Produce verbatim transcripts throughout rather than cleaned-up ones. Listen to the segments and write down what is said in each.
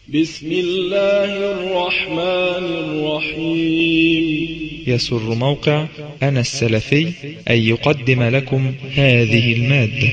بسم الله الرحمن الرحيم. يسر موقع أنا السلفي أن يقدم لكم هذه المادة.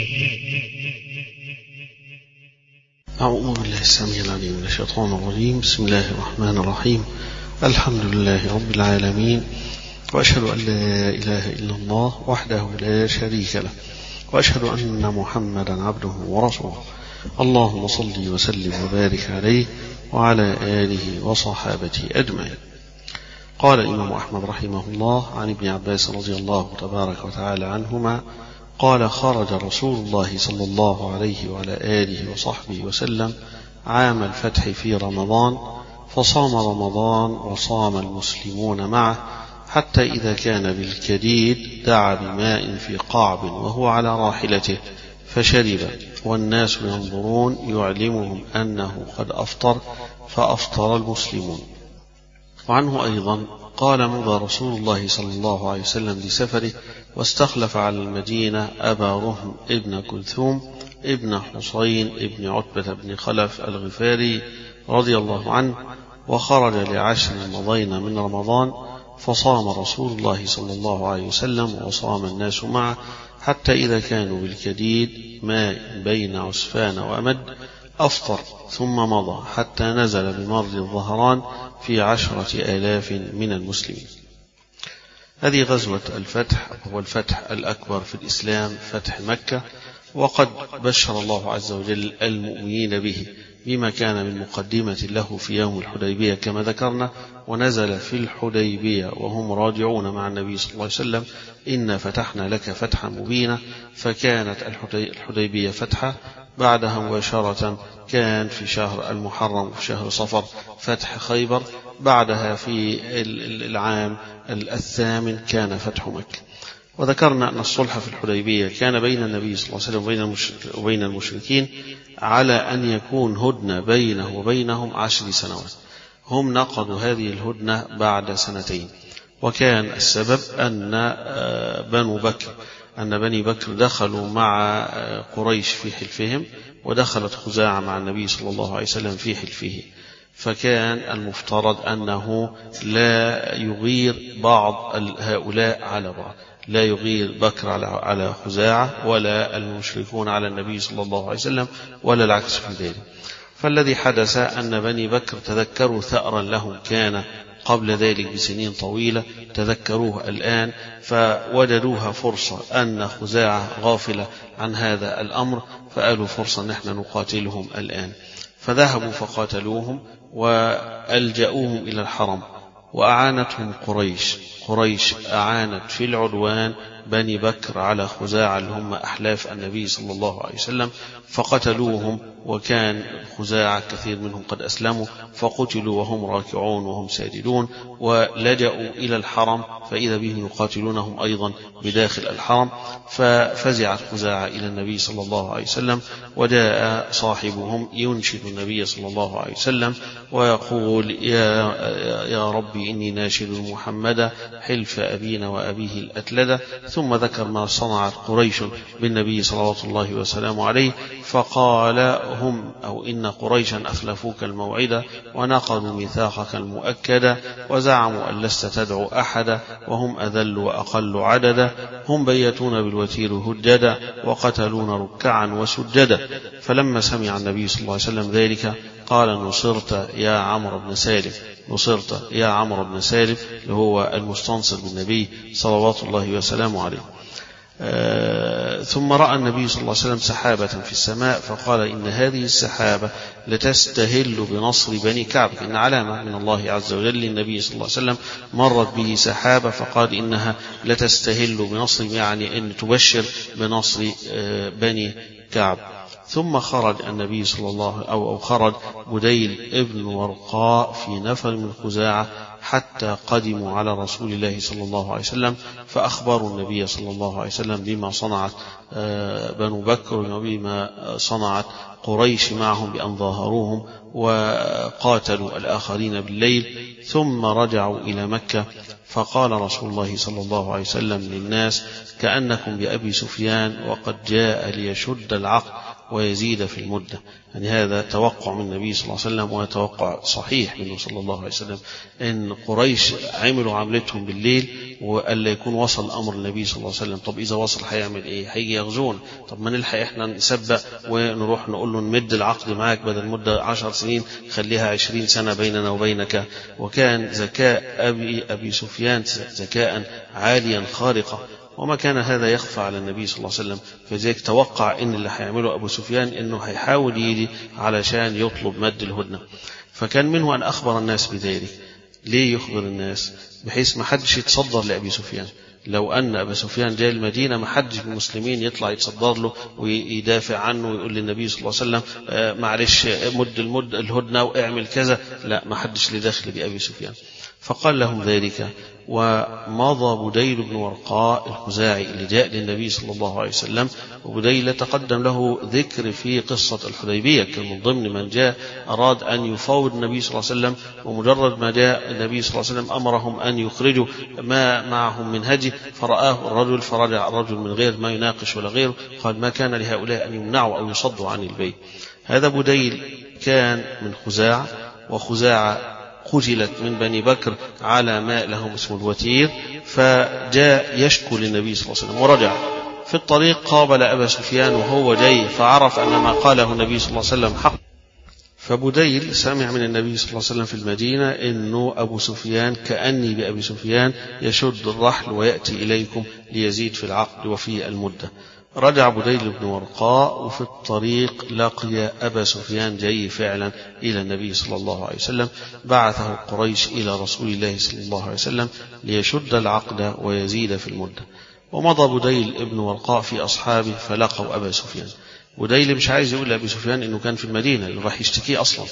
أعوذ بالله السميع العليم من الشيطان الرجيم. بسم الله الرحمن الرحيم. الحمد لله رب العالمين، وأشهد أن لا إله إلا الله وحده لا شريك له، وأشهد أن محمدا عبده ورسوله. اللهم صل وسلم وبارك عليه وعلى آله وصحابته أجمعين. قال الإمام أحمد رحمه الله عن ابن عباس رضي الله تبارك وتعالى عنهما قال: خرج رسول الله صلى الله عليه وعلى آله وصحبه وسلم عام الفتح في رمضان، فصام رمضان وصام المسلمون معه، حتى إذا كان بالكديد دعا بماء في قعب وهو على راحلته فشرب، والناس ينظرون يعلمهم أنه قد أفطر، فأفطر المسلمون. وعنه أيضا قال: مضى رسول الله صلى الله عليه وسلم لسفره، واستخلف على المدينة أبا رهم ابن كلثوم ابن حسين ابن عتبة بن خلف الغفاري رضي الله عنه، وخرج لعشر مضين من رمضان، فصام رسول الله صلى الله عليه وسلم وصام الناس معه، حتى إذا كانوا بالكديد ماء بين عسفان وأمد أفطر، ثم مضى حتى نزل بمر الظهران في عشرة آلاف من المسلمين. هذه غزوة الفتح، هو الفتح الأكبر في الإسلام، فتح مكة، وقد بشر الله عز وجل المؤمنين به بما كان من مقدمة له في يوم الحديبية كما ذكرنا، ونزل في الحديبية وهم راجعون مع النبي صلى الله عليه وسلم: إنا فتحنا لك فتحا مبينا. فكانت الحديبية فتحة. بعدها مباشرة كان في شهر المحرم وفي شهر صفر فتح خيبر. بعدها في العام الثامن كان فتح مكة. وذكرنا أن الصلح في الحديبية كان بين النبي صلى الله عليه وسلم وبين المشركين على أن يكون هدنة بينه وبينهم عشر سنوات. هم نقضوا هذه الهدنة بعد سنتين، وكان السبب أن بنو بكر أن بني بكر دخلوا مع قريش في حلفهم، ودخلت خزاعة مع النبي صلى الله عليه وسلم في حلفه، فكان المفترض أنه لا يغير بعض هؤلاء على بعض، لا يغير بكر على خزاعة ولا المشركون على النبي صلى الله عليه وسلم ولا العكس في ذلك. فالذي حدث أن بني بكر تذكروا ثأرا لهم كان قبل ذلك بسنين طويلة، تذكروه الآن، فوجدوها فرصة أن خزاعة غافلة عن هذا الأمر، فقالوا فرصة نحن نقاتلهم الآن. فذهبوا فقاتلوهم وألجأوهم إلى الحرم، وأعانتهم قريش قريش أعانت في العدوان بني بكر على خزاعة اللي هم أحلاف النبي صلى الله عليه وسلم، فقتلوهم، وكان خزاعة كثير منهم قد أسلموا، فقتلوا وهم راكعون وهم ساجدون، ولجأوا إلى الحرم، فإذا بهم يقاتلونهم أيضا بداخل الحرم. ففزعت خزاعة إلى النبي صلى الله عليه وسلم، وجاء صاحبهم ينشد النبي صلى الله عليه وسلم ويقول: يا, يا ربي إني ناشد محمدا حلف أبينا وأبيه الأتلدة. ثم ذكر ما صنعت قريش بالنبي صلوات الله وسلامه عليه، فقال: هم أو إن قريشا أخلفوك الموعدة ونقضوا ميثاقك المؤكدة، وزعموا أن لست تدعو أحدا، وهم أذل وأقل عددا، هم بيتون بالوتير هجدا، وقتلون ركعا وسجدا. فلما سمع النبي صلى الله عليه وسلم ذلك قال: نصرت يا عمرو بن سالم، نصرت يا عمرو بن سالم، اللي هو المستنصر بالنبي صلوات الله وسلامه عليه. آه ثم رأى النبي صلى الله عليه وسلم سحابة في السماء، فقال: إن هذه السحابة لتستهل بنصر بني كعب، إن علامة من الله عز وجل للنبي صلى الله عليه وسلم مرت به سحابة، فقال إنها لتستهل بنصر، يعني أن تبشر بنصر آه بني كعب. ثم خرج النبي صلى الله أو خرج بديل ابن ورقاء في نفر من خزاعة حتى قدموا على رسول الله صلى الله عليه وسلم، فأخبروا النبي صلى الله عليه وسلم بما صنعت بنو بكر وبما صنعت قريش معهم بأن ظاهروهم وقاتلوا الآخرين بالليل. ثم رجعوا إلى مكة، فقال رسول الله صلى الله عليه وسلم للناس: كأنكم بأبي سفيان، وقد جاء ليشد العقد ويزيد في المدة. يعني هذا توقع من النبي صلى الله عليه وسلم، وتوقع صحيح منه صلى الله عليه وسلم، إن قريش عملوا عملتهم بالليل وألا يكون وصل أمر النبي صلى الله عليه وسلم. طب إذا وصل هيعمل إيه؟ هيجي يغزون. طب ما نلحق إحنا نسبق ونروح نقول له نمد العقد معاك بدل مدة عشر سنين خليها عشرين سنة بيننا وبينك. وكان ذكاء أبي, أبي سفيان ذكاء عاليا خارقا، وما كان هذا يخفى على النبي صلى الله عليه وسلم. فذلك توقع إن اللي هيعمله أبو سفيان إنه هيحاول يجي علشان يطلب مد الهدنة. فكان منه أن أخبر الناس بذلك. ليه يخبر الناس؟ بحيث ما حدش يتصدر لأبي سفيان. لو أن أبا سفيان جاء المدينة ما حدش من المسلمين يطلع يتصدر له ويدافع عنه ويقول للنبي صلى الله عليه وسلم آه معلش مد المد الهدنة واعمل كذا. لا، ما حدش لداخل بأبي سفيان. فقال لهم ذلك. ومضى بديل بن ورقاء الخزاعي اللي جاء للنبي صلى الله عليه وسلم، وبديل تقدم له ذكر في قصة الحديبية، كان من ضمن من جاء أراد أن يفاوض النبي صلى الله عليه وسلم، ومجرد ما جاء النبي صلى الله عليه وسلم أمرهم أن يخرجوا ما معهم من هدي، فرآه الرجل فرجع الرجل من غير ما يناقش ولا غيره. قال: ما كان لهؤلاء أن يمنعوا أو يصدوا عن البيت. هذا بديل كان من خزاعة، وخزاعة قتلت من بني بكر على ماء لهم اسمه الوتير، فجاء يشكو للنبي صلى الله عليه وسلم ورجع. في الطريق قابل أبا سفيان وهو جاي، فعرف أن ما قاله النبي صلى الله عليه وسلم حق. فبديل سمع من النبي صلى الله عليه وسلم في المدينة إنه أبو سفيان كأني بأبي سفيان يشد الرحل ويأتي إليكم ليزيد في العقد وفي المدة. رجع بديل بن ورقاء، وفي الطريق لقي أبا سفيان جاي فعلا إلى النبي صلى الله عليه وسلم. بعثه قريش إلى رسول الله صلى الله عليه وسلم ليشد العقد ويزيد في المدة. ومضى بديل بن ورقاء في أصحابه فلقوا أبا سفيان. بديل مش عايز يقول لأبي سفيان إنه كان في المدينة اللي راح يشتكيه أصلا،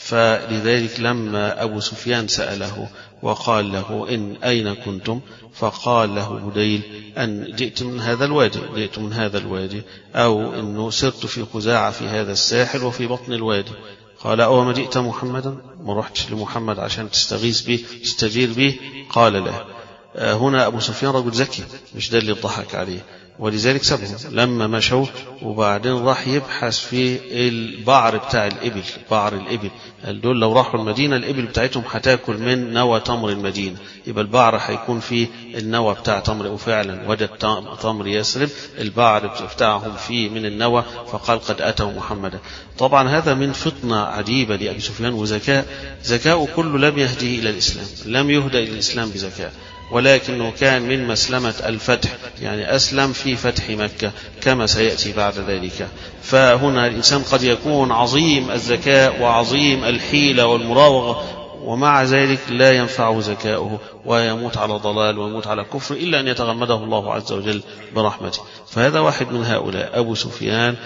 فلذلك لما أبو سفيان سأله وقال له: إن أين كنتم؟ فقال له بديل: أن جئت من هذا الوادي جئت من هذا الوادي أو أنه سرت في خزاعة في هذا الساحل وفي بطن الوادي. قال: أو ما جئت محمدا؟ ما رحتش لمحمد عشان تستغيث به تستجير به؟ قال: لا. هنا أبو سفيان رجل ذكي، مش ده اللي الضحك عليه، ولذلك سبهم لما مشوا. وبعدين راح يبحث في البعر بتاع الإبل، بعر الإبل دول لو راحوا المدينة الإبل بتاعتهم هتاكل من نوى تمر المدينة، يبقى البعر هيكون فيه النوى بتاع تمر. وفعلا وجد تمر يسرب البعر بتاعهم فيه من النوى، فقال: قد أتوا محمدا. طبعا هذا من فطنة عجيبة لأبي سفيان وذكاء، ذكاء كله لم يهديه إلى الإسلام، لم يهدى إلى الإسلام بذكاء، ولكنه كان من مسلمة الفتح، يعني أسلم في فتح مكة كما سيأتي بعد ذلك. فهنا الإنسان قد يكون عظيم الذكاء وعظيم الحيلة والمراوغة، ومع ذلك لا ينفع ذكاؤه ويموت على ضلال ويموت على كفر إلا أن يتغمده الله عز وجل برحمته. فهذا واحد من هؤلاء. أبو سفيان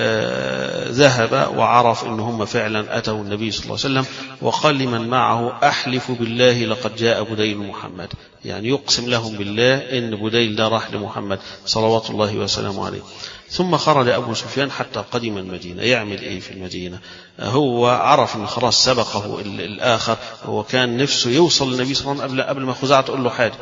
آه ذهب وعرف أن هم فعلا أتوا النبي صلى الله عليه وسلم، وقال لمن معه: أحلف بالله لقد جاء بديل محمد، يعني يقسم لهم بالله إن بديل ده راح لمحمد صلوات الله وسلامه عليه. ثم خرج أبو سفيان حتى قدم المدينة. يعمل إيه في المدينة؟ هو عرف أن خلاص سبقه الآخر، هو كان نفسه يوصل للنبي صلى الله عليه وسلم قبل قبل ما خزاعة تقول له حاجة،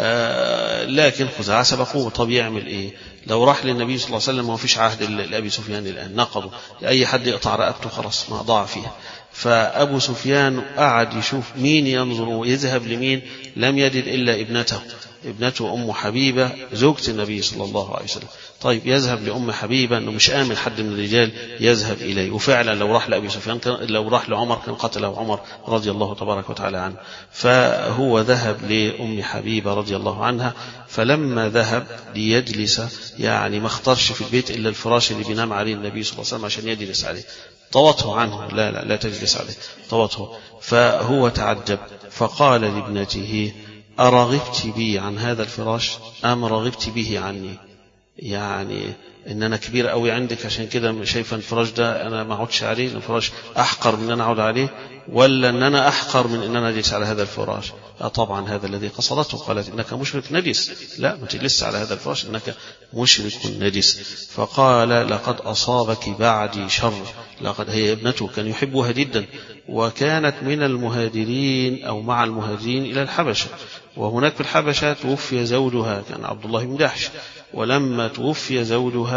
آه لكن خزاعة سبقوه. طب يعمل إيه؟ لو راح للنبي صلى الله عليه وسلم وما فيش عهد لأبي سفيان الآن، نقضوا أي حد يقطع رقبته خلاص ما ضاع فيها. فأبو سفيان قعد يشوف مين ينظر ويذهب لمين، لم يجد إلا ابنته ابنته أم حبيبة زوجة النبي صلى الله عليه وسلم. طيب يذهب لأم حبيبة، أنه مش آمن حد من الرجال يذهب إليه. وفعلا لو راح لأبي سفيان كان، لو راح لعمر كان قتله عمر رضي الله تبارك وتعالى عنه. فهو ذهب لأم حبيبة رضي الله عنها. فلما ذهب ليجلس، يعني ما اختارش في البيت إلا الفراش اللي بينام عليه النبي صلى الله عليه وسلم عشان يجلس عليه، طوته عنه: لا لا لا تجلس عليه، طوته. فهو تعجب فقال لابنته: أرغبت بي عن هذا الفراش أم رغبت به عني؟ يعني إن أنا كبير قوي عندك عشان كده شايفة الفراش ده أنا ما أقعدش عليه، الفراش أحقر من أن أنا أقعد عليه، ولا أن أنا أحقر من أن أنا أجلس على هذا الفراش؟ طبعا هذا الذي قصدته. قالت: إنك مشرك نجس، لا ما تجلس على هذا الفراش، إنك مشرك نجس. فقال: لقد أصابك بعدي شر. لقد، هي ابنته كان يحبها جدا، وكانت من المهاجرين أو مع المهاجرين إلى الحبشة، وهناك في الحبشة توفي زوجها كان عبد الله بن جحش. ولما توفي زوجها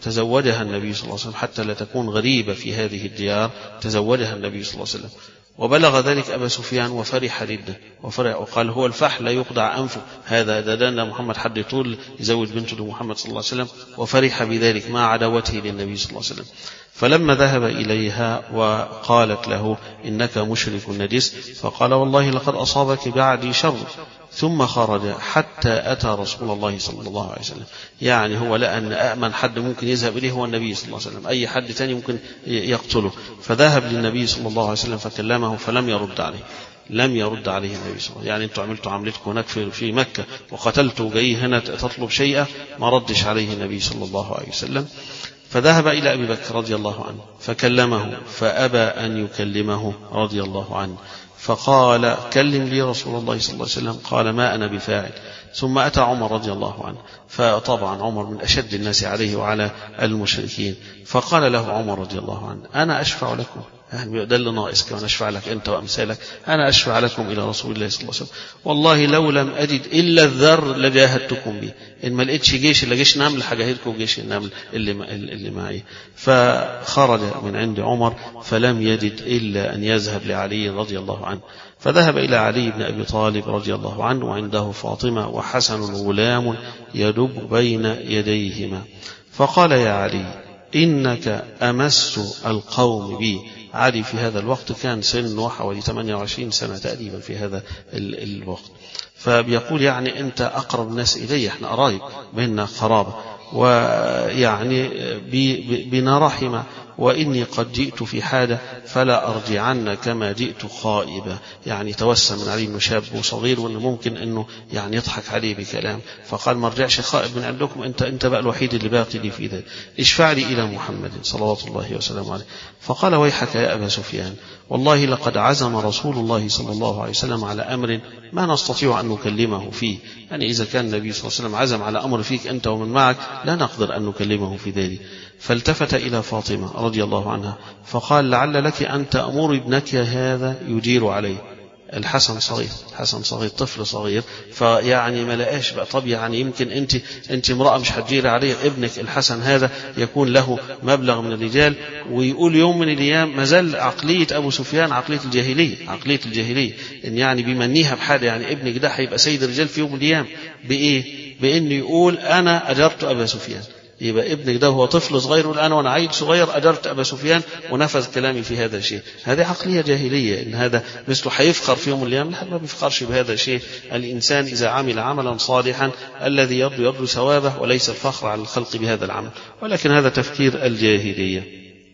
تزوجها النبي صلى الله عليه وسلم حتى لا تكون غريبة في هذه الديار، تزوجها النبي صلى الله عليه وسلم. وبلغ ذلك أبا سفيان وفرح جدا وفرح وقال هو الفحل لا يقطع أنفه، هذا دان محمد حد يطول يزوج بنته لمحمد صلى الله عليه وسلم، وفرح بذلك مع عداوته للنبي صلى الله عليه وسلم. فلما ذهب إليها وقالت له إنك مشرك نجس، فقال والله لقد أصابك بعدي شر، ثم خرج حتى أتى رسول الله صلى الله عليه وسلم. يعني هو لأن أأمن حد ممكن يذهب إليه هو النبي صلى الله عليه وسلم، أي حد تاني ممكن يقتله. فذهب للنبي صلى الله عليه وسلم فكلمه فلم يرد عليه، لم يرد عليه النبي صلى الله عليه وسلم. يعني أنتم عملتوا عملتكم هناك في مكة وقتلتوا جاي هنا تطلب شيئا، ما ردش عليه النبي صلى الله عليه وسلم. فذهب إلى أبي بكر رضي الله عنه فكلمه فأبى أن يكلمه رضي الله عنه، فقال كلم لي رسول الله صلى الله عليه وسلم، قال ما أنا بفاعل. ثم أتى عمر رضي الله عنه، فطبعا عمر من أشد الناس عليه وعلى المشركين، فقال له عمر رضي الله عنه أنا أشفع لكم، يعني ده اللي ناقص كمان أشفع لك أنت وأمثالك، أنا أشفع لكم إلى رسول الله صلى الله عليه وسلم، والله لو لم أجد إلا الذر لجاهدتكم به، إن ما لقيتش جيش إلا جيش نمل حجاهدكم جيش النمل اللي اللي معي. فخرج من عند عمر فلم يجد إلا أن يذهب لعلي رضي الله عنه، فذهب إلى علي بن أبي طالب رضي الله عنه وعنده فاطمة وحسن غلام يدب بين يديهما، فقال يا علي إنك أمس القوم بي. علي في هذا الوقت كان سنه حوالي ثمانية وعشرين سنة تقريبا في هذا الوقت، فبيقول يعني أنت أقرب الناس إلي، احنا قرايب بيننا قرابة، ويعني بنا رحمة، وإني قد جئت في حاجة فلا أرجعن كما جئت خائبا. يعني توسم من علي إنه شاب وصغير وإنه ممكن إنه يعني يضحك عليه بكلام، فقال ما رجعش خائب من عندكم، أنت أنت بقى الوحيد اللي باقي لي في ذلك، اشفع لي إلى محمد صلوات الله وسلامه عليه. فقال ويحك يا أبا سفيان، والله لقد عزم رسول الله صلى الله عليه وسلم على أمر ما نستطيع أن نكلمه فيه. يعني إذا كان النبي صلى الله عليه وسلم عزم على أمر فيك أنت ومن معك لا نقدر أن نكلمه في ذلك. فالتفت إلى فاطمة رضي الله عنها فقال لعل لك أن تأمر ابنك هذا يجير عليه. الحسن صغير، الحسن صغير طفل صغير، فيعني ما لقاش بقى، طب يعني يمكن انت انت امرأة مش هتجير عليه، ابنك الحسن هذا يكون له مبلغ من الرجال، ويقول يوم من الايام ما زال عقلية ابو سفيان عقلية الجاهلية، عقلية الجاهلية ان يعني بيمنيها بحاجة، يعني ابنك ده هيبقى سيد الرجال في يوم من الايام بايه؟ بان يقول انا اجرت ابا سفيان. يبقى ابنك ده هو طفل صغير والآن وأنا عيل صغير أجرت أبا سفيان ونفذ كلامي في هذا الشيء. هذه عقلية جاهلية، إن هذا مثله حيفخر في يوم من الأيام، لا ما بيفخرش بهذا الشيء. الإنسان إذا عمل عملا صالحا الذي يرجو يرجو ثوابه وليس الفخر على الخلق بهذا العمل، ولكن هذا تفكير الجاهلية.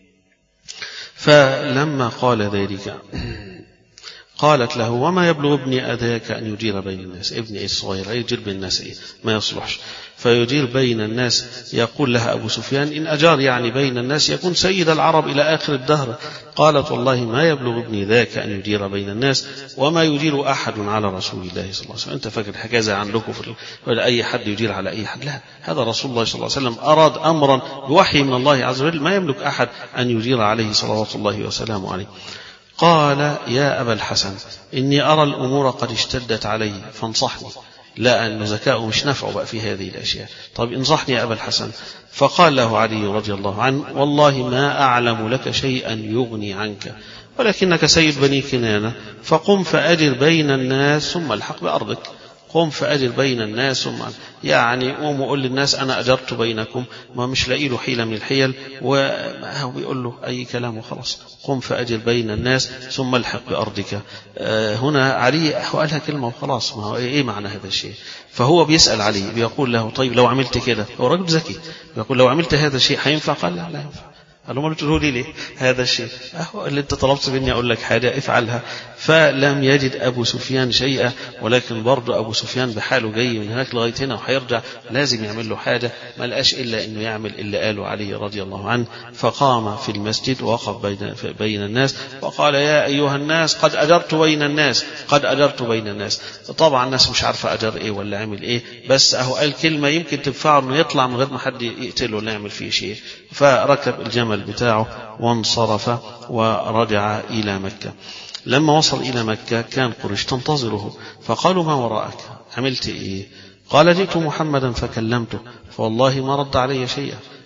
فلما قال ذلك قالت له وما يبلغ ابني أذاك أن يجير بين الناس، ابني الصغير يجير بين الناس إيه؟ ما يصلحش فيجير بين الناس. يقول لها أبو سفيان إن أجار يعني بين الناس يكون سيد العرب إلى آخر الدهر. قالت والله ما يبلغ ابني ذاك أن يجير بين الناس وما يجير أحد على رسول الله صلى الله عليه وسلم. أنت فاكر حكاية عندكم ولا أي حد يجير على أي حد؟ لا، هذا رسول الله صلى الله عليه وسلم أراد أمرا بوحي من الله عز وجل ما يملك أحد أن يجير عليه صلوات الله وسلامه عليه. قال يا أبا الحسن إني أرى الأمور قد اشتدت علي فانصحني. لا أن ذكاؤه مش نفعه بقى في هذه الأشياء، طب انصحني يا أبا الحسن. فقال له علي رضي الله عنه والله ما أعلم لك شيئا يغني عنك ولكنك سيد بني كنانة، فقم فأجر بين الناس ثم الحق بأرضك. قم فأجر بين الناس ثم يعني قوم وقول للناس أنا أجرت بينكم، ما مش لاقي له حيلة من الحيل وهو بيقول له أي كلام وخلاص. قم فأجر بين الناس ثم الحق بأرضك. آه هنا علي قالها كلمة وخلاص، ما هو إيه معنى هذا الشيء؟ فهو بيسأل علي بيقول له طيب لو عملت كده، هو راجل ذكي بيقول لو عملت هذا الشيء هينفع؟ قال لا لا ينفع. قال له ما بتقولوا لي ليه هذا الشيء؟ أهو اللي انت طلبت مني أقول لك حاجة افعلها. فلم يجد أبو سفيان شيئا، ولكن برضه أبو سفيان بحاله جاي من هناك لغاية هنا وحيرجع لازم يعمل له حاجة، ما لقاش إلا إنه يعمل اللي قاله علي رضي الله عنه. فقام في المسجد ووقف بين, بين الناس وقال يا أيها الناس قد أجرت بين الناس، قد أجرت بين الناس. طبعا الناس مش عارفة أجر إيه ولا عمل إيه، بس أهو قال كلمة يمكن تنفعه إنه يطلع من غير ما حد يقتله ولا يعمل فيه شيء. فركب الجمل بتاعه وانصرف ورجع إلى مكة. لما وصل إلى مكة كان قريش تنتظره، فقالوا ما وراءك؟ عملت إيه؟ قال جئت محمدا فكلمته فوالله ما رد علي شيئا.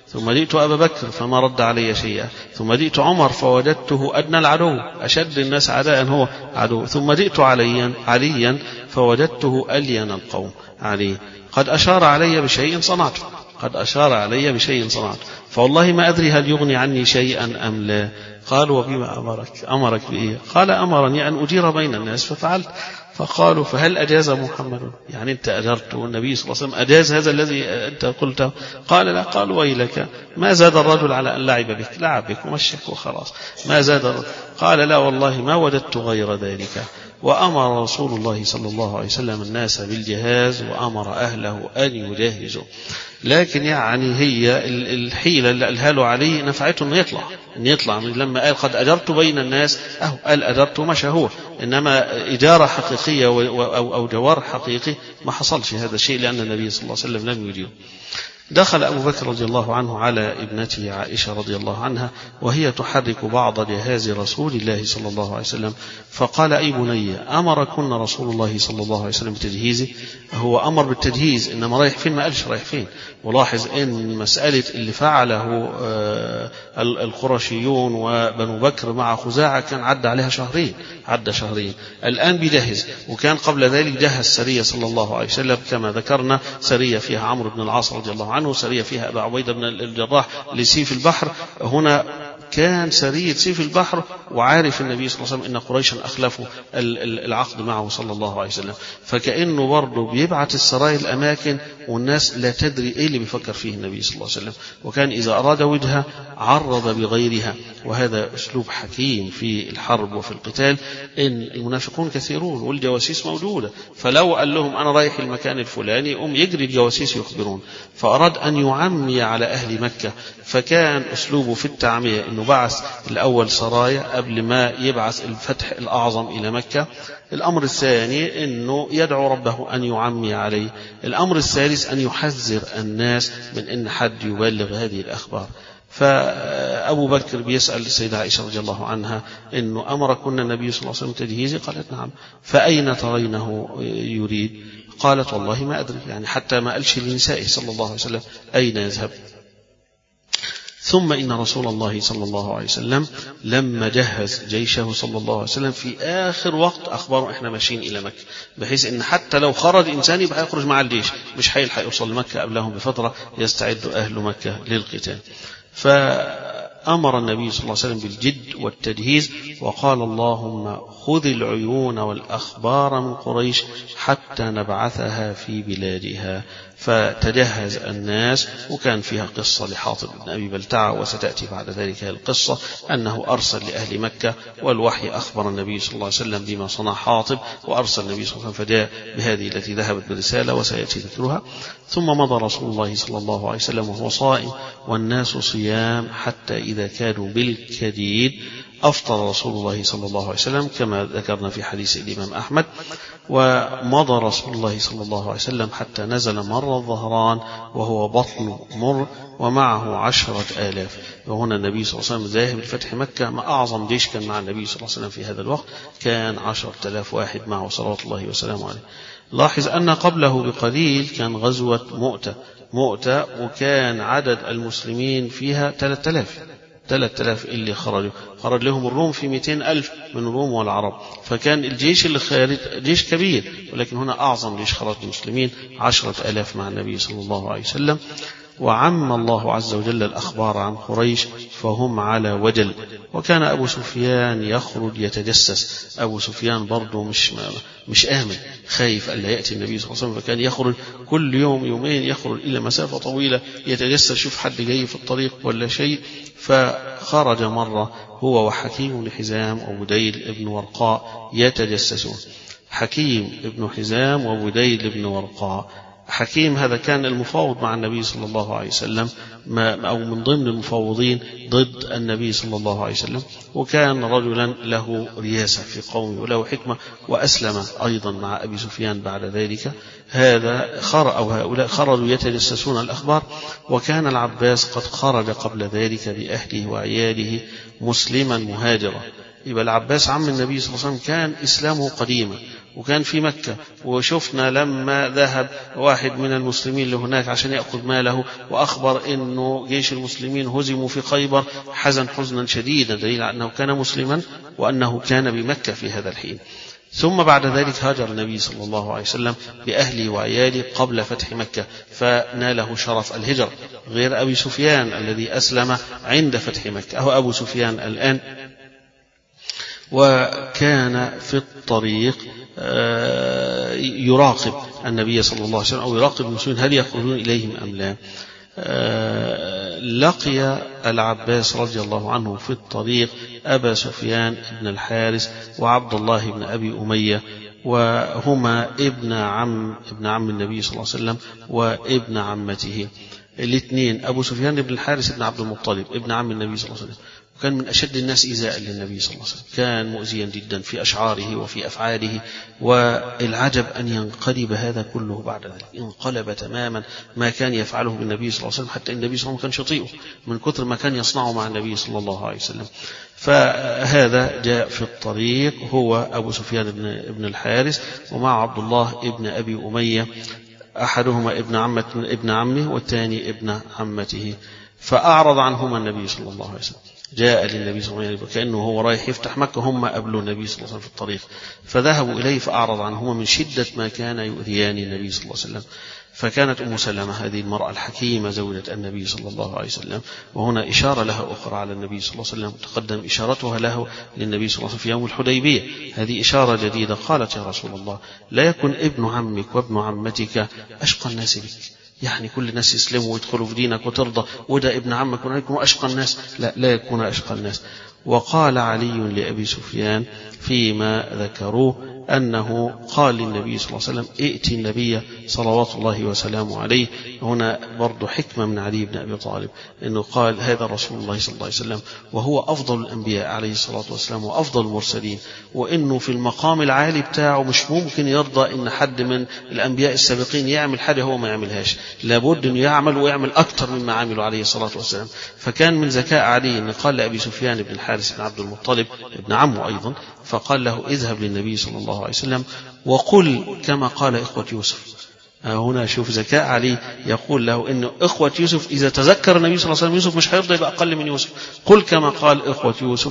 ثم جئت أبا بكر فما رد علي شيئا، ثم جئت عمر فوجدته أدنى العدو أشد الناس عداء هو عدو، ثم جئت عليا عليا فوجدته ألين القوم علي قد أشار علي بشيء صنعته قد أشار علي بشيء صنعته فوالله ما أدري هل يغني عني شيئا أم لا. قالوا وبما أمرك أمرك بإيه؟ قال أمرني أن أجير بين الناس ففعلت. فقالوا فهل أجاز محمد؟ يعني أنت أجرت والنبي صلى الله عليه وسلم أجاز هذا الذي أنت قلته؟ قال لا. قالوا ويلك ما زاد الرجل على أن لعب بك، لعب بك ومشك وخلاص ما زاد الرجل. قال لا والله ما وجدت غير ذلك. وأمر رسول الله صلى الله عليه وسلم الناس بالجهاز وأمر أهله أن يجهزوا. لكن يعني هي الحيلة اللي قالها له عليه نفعته أن يطلع أن يطلع لما قال قد أجرت بين الناس أهو قال أجرت مشى هو، إنما إجارة حقيقية أو جوار حقيقي ما حصلش هذا الشيء لأن النبي صلى الله عليه وسلم لم يجيره. دخل أبو بكر رضي الله عنه على ابنته عائشة رضي الله عنها وهي تحرك بعض جهاز رسول الله صلى الله عليه وسلم فقال أي بني أمركن رسول الله صلى الله عليه وسلم بتجهيزه؟ هو أمر بالتجهيز إنما رايح فين ما قالش رايح فين. ولاحظ إن مسألة اللي فعله القرشيون وبنو بكر مع خزاعة كان عدى عليها شهرين عدى شهرين الآن بيجهز، وكان قبل ذلك جهز سرية صلى الله عليه وسلم كما ذكرنا، سرية فيها عمرو بن العاص رضي الله عنه، سرية فيها أبا عبيدة بن الجراح لسيف البحر. هنا كان سرية سيف البحر وعارف النبي صلى الله عليه وسلم إن قريشا أخلفوا العقد معه صلى الله عليه وسلم، فكأنه برضه بيبعت السرايا الأماكن والناس لا تدري إيه اللي بيفكر فيه النبي صلى الله عليه وسلم، وكان إذا أراد وجهها عرض بغيرها. وهذا أسلوب حكيم في الحرب وفي القتال، إن المنافقون كثيرون والجواسيس موجودة، فلو قال لهم أنا رايح المكان الفلاني أم يجري الجواسيس يخبرون، فأراد أن يعمي على أهل مكة، فكان أسلوبه في التعمية أنه بعث الأول سرايا قبل ما يبعث الفتح الأعظم إلى مكة. الأمر الثاني أنه يدعو ربه أن يعمي عليه. الأمر الثالث أن يحذر الناس من أن حد يبلغ هذه الأخبار. فأبو بكر بيسأل السيدة عائشة رضي الله عنها إنه أمركن النبي صلى الله عليه وسلم تجهيزه؟ قالت نعم. فأين ترينه يريد؟ قالت والله ما أدري، يعني حتى ما قالش لنسائه صلى الله عليه وسلم أين يذهب. ثم إن رسول الله صلى الله عليه وسلم لما جهز جيشه صلى الله عليه وسلم في آخر وقت أخبره إحنا ماشيين إلى مكة، بحيث إن حتى لو خرج إنسان يبقى يخرج مع الجيش، مش هيلحق يوصل لمكة قبلهم بفترة يستعد أهل مكة للقتال. فأمر النبي صلى الله عليه وسلم بالجد والتجهيز وقال اللهم خذ العيون والأخبار من قريش حتى نبعثها في بلادها. فتجهز الناس، وكان فيها قصة لحاطب بن أبي بلتعة وستأتي بعد ذلك القصة أنه أرسل لأهل مكة والوحي أخبر النبي صلى الله عليه وسلم بما صنع حاطب، وأرسل النبي صلى الله عليه وسلم فجاء بهذه التي ذهبت برسالة وسيأتي ذكرها. ثم مضى رسول الله صلى الله عليه وسلم وهو صائم والناس صيام حتى إذا كانوا بالكديد أفطر رسول الله صلى الله عليه وسلم كما ذكرنا في حديث الإمام أحمد. ومضى رسول الله صلى الله عليه وسلم حتى نزل مر الظهران وهو بطن مر ومعه عشرة آلاف. وهنا النبي صلى الله عليه وسلم ذاهب لفتح مكة، ما أعظم جيش كان مع النبي صلى الله عليه وسلم في هذا الوقت كان عشرة آلاف واحد معه صلوات الله وسلامه عليه. لاحظ أن قبله بقليل كان غزوة مؤتة مؤتة وكان عدد المسلمين فيها ثلاثة آلاف ثلاثة آلاف اللي خرجوا خرج لهم الروم في مئتين ألف من الروم والعرب، فكان الجيش اللي خارج جيش كبير، ولكن هنا أعظم جيش خرج المسلمين عشرة آلاف مع النبي صلى الله عليه وسلم. وعم الله عز وجل الأخبار عن قريش فهم على وجل. وكان أبو سفيان يخرج يتجسس، أبو سفيان برضه مش مش آمن، خايف ألا يأتي النبي صلى الله عليه وسلم، فكان يخرج كل يوم يومين يخرج إلى مسافة طويلة يتجسس شوف حد جاي في الطريق ولا شيء. فخرج مرة هو وحكيم بن حزام وبديل بن ورقاء يتجسسون. حكيم بن حزام وبديل بن ورقاء، حكيم هذا كان المفاوض مع النبي صلى الله عليه وسلم أو من ضمن المفاوضين ضد النبي صلى الله عليه وسلم، وكان رجلا له رياسة في قومه وله حكمة، وأسلم أيضا مع أبي سفيان بعد ذلك. هذا خر أو هؤلاء خرجوا يتجسسون الأخبار. وكان العباس قد خرج قبل ذلك بأهله وعياله مسلما مهاجرا، يبقى العباس عم النبي صلى الله عليه وسلم كان إسلامه قديما وكان في مكة، وشفنا لما ذهب واحد من المسلمين لهناك عشان يأخذ ماله وأخبر أنه جيش المسلمين هزموا في خيبر حزن حزنا شديدا، دليل على أنه كان مسلما وأنه كان بمكة في هذا الحين. ثم بعد ذلك هاجر النبي صلى الله عليه وسلم بأهله وعياله قبل فتح مكة، فناله شرف الهجرة، غير أبي سفيان الذي أسلم عند فتح مكة، أو أبو سفيان الآن. وكان في الطريق يراقب النبي صلى الله عليه وسلم أو يراقب المسلمين هل يخرجون إليهم أم لا. لقي العباس رضي الله عنه في الطريق أبا سفيان بن الحارث وعبد الله بن أبي أمية، وهما ابن عم ابن عم النبي صلى الله عليه وسلم وابن عمته الاثنين. أبو سفيان بن الحارث بن عبد المطلب ابن عم النبي صلى الله عليه وسلم، وكان من أشد الناس إيذاء للنبي صلى الله عليه وسلم، كان مؤذيا جدا في أشعاره وفي أفعاله. والعجب أن ينقلب هذا كله بعد ذلك، انقلب تماما ما كان يفعله بالنبي صلى الله عليه وسلم، حتى النبي صلى الله عليه وسلم كان شطيئه من كثر ما كان يصنعه مع النبي صلى الله عليه وسلم. فهذا جاء في الطريق هو أبو سفيان بن الحارث ومع عبد الله بن أبي أمية، أحدهما ابن عمة ابن عمه والثاني ابن عمته، فأعرض عنهما النبي صلى الله عليه وسلم. جاء للنبي صلى الله عليه وسلم كأنه هو رايح يفتح مكة، هم قبلوا النبي صلى الله عليه وسلم في الطريق، فذهبوا إليه فأعرض عنهما من شدة ما كان يؤذيان النبي صلى الله عليه وسلم. فكانت أم سلمة هذه المرأة الحكيمة زوجة النبي صلى الله عليه وسلم، وهنا إشارة لها أخرى على النبي صلى الله عليه وسلم تقدم إشارتها له للنبي صلى الله عليه وسلم في يوم الحديبية، هذه إشارة جديدة. قالت: يا رسول الله، لا يكن ابن عمك وابن عمتك أشقى الناس بك، يعني كل الناس يسلموا ويدخلوا في دينك وترضى، وده ابن عمك ويكون أشقى الناس؟ لا، لا يكون أشقى الناس. وقال علي لأبي سفيان فيما ذكروه أنه قال للنبي صلى الله عليه وسلم: ائت النبي صلوات الله وسلامه عليه. هنا برضو حكمة من علي بن أبي طالب، أنه قال هذا رسول الله صلى الله عليه وسلم وهو أفضل الأنبياء عليه الصلاة والسلام وأفضل المرسلين، وإنه في المقام العالي بتاعه مش ممكن يرضى إن حد من الأنبياء السابقين يعمل حاجة هو ما يعملهاش، لابد أن يعمل ويعمل أكثر مما عملوا عليه الصلاة والسلام. فكان من ذكاء علي أن قال لأبي سفيان بن الحارث بن عبد المطلب ابن عمه أيضا، فقال له: اذهب للنبي صلى الله عليه وسلم وقل كما قال إخوة يوسف. هنا شوف ذكاء علي، يقول له إنه إخوة يوسف إذا تذكر النبي صلى الله عليه وسلم يوسف مش هيرضى يبقى أقل من يوسف، قل كما قال إخوة يوسف.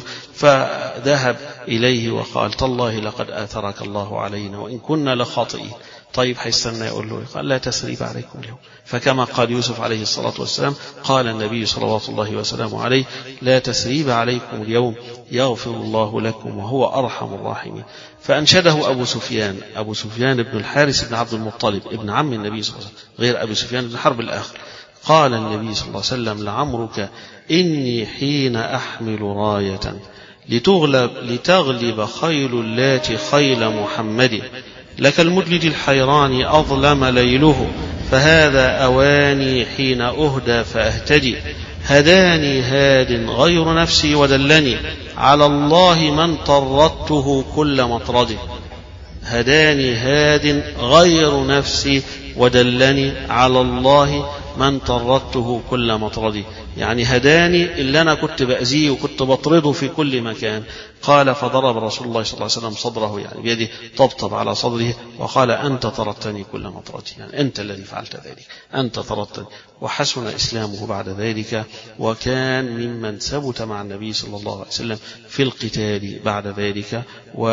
فذهب إليه وقال: تالله لقد آثرك الله علينا وإن كنا لخاطئين. طيب هيستنى يقول له؟ قال: لا تثريب عليكم اليوم. فكما قال يوسف عليه الصلاة والسلام قال النبي صلوات الله وسلامه عليه: لا تثريب عليكم اليوم يغفر الله لكم وهو أرحم الراحمين. فأنشده أبو سفيان أبو سفيان بن الحارث بن عبد المطلب ابن عم النبي صلى الله عليه وسلم، غير أبو سفيان بن حرب الآخر. قال النبي صلى الله عليه وسلم: لعمرك إني حين أحمل راية لتغلب, لتغلب خيل اللات خيل محمد، لك المدلج الحيران أظلم ليله، فهذا أواني حين أهدى فأهتدي. هداني هاد غير نفسي ودلني على الله من طردته كل مطرد. هداني هاد غير نفسي ودلني على الله من طردته كل مطرد، يعني هداني اللي أنا كنت بأذيه وكنت بطرده في كل مكان. قال: فضرب رسول الله صلى الله عليه وسلم صدره، يعني بيده طبطب على صدره، وقال: أنت طردتني كل مطرد، يعني أنت الذي فعلت ذلك، أنت طردتني. وحسن إسلامه بعد ذلك، وكان ممن ثبت مع النبي صلى الله عليه وسلم في القتال بعد ذلك.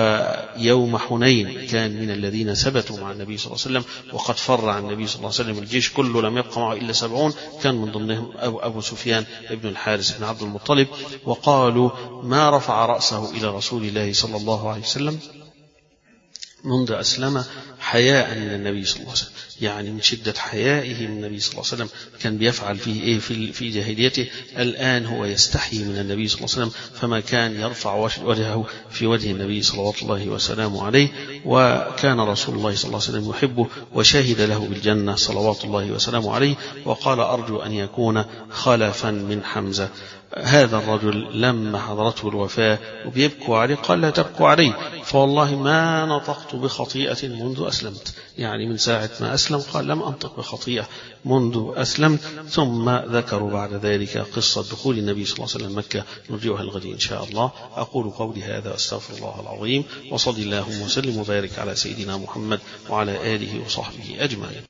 ويوم حنين كان من الذين ثبتوا مع النبي صلى الله عليه وسلم، وقد فر عن النبي صلى الله عليه وسلم الجيش كله، لم يبقى معه إلا سبعون، كان من ضمنهم أبو سفيان ابن الحارث بن عبد المطلب. وقالوا: ما رفع رأسه إلى رسول الله صلى الله عليه وسلم منذ أسلم حياء من النبي صلى الله عليه وسلم، يعني من شدة حيائه من النبي صلى الله عليه وسلم كان بيفعل فيه إيه في في جاهليته. الآن هو يستحي من النبي صلى الله عليه وسلم، فما كان يرفع وجهه في وجه النبي صلوات الله وسلامه عليه. وكان رسول الله صلى الله عليه وسلم يحبه وشهد له بالجنة صلوات الله وسلامه عليه، وقال: أرجو أن يكون خلفا من حمزة. هذا الرجل لما حضرته الوفاة وبيبكوا عليه قال: لا تبكوا عليه، فوالله ما نطقت بخطيئة منذ أسلم. أسلمت، يعني من ساعة ما أسلم قال لم أنطق بخطيئة منذ أسلمت. ثم ذكروا بعد ذلك قصة دخول النبي صلى الله عليه وسلم مكة، نرجوها الغد إن شاء الله. أقول قولي هذا أستغفر الله العظيم، وصلي اللهم وسلم وبارك على سيدنا محمد وعلى آله وصحبه أجمعين.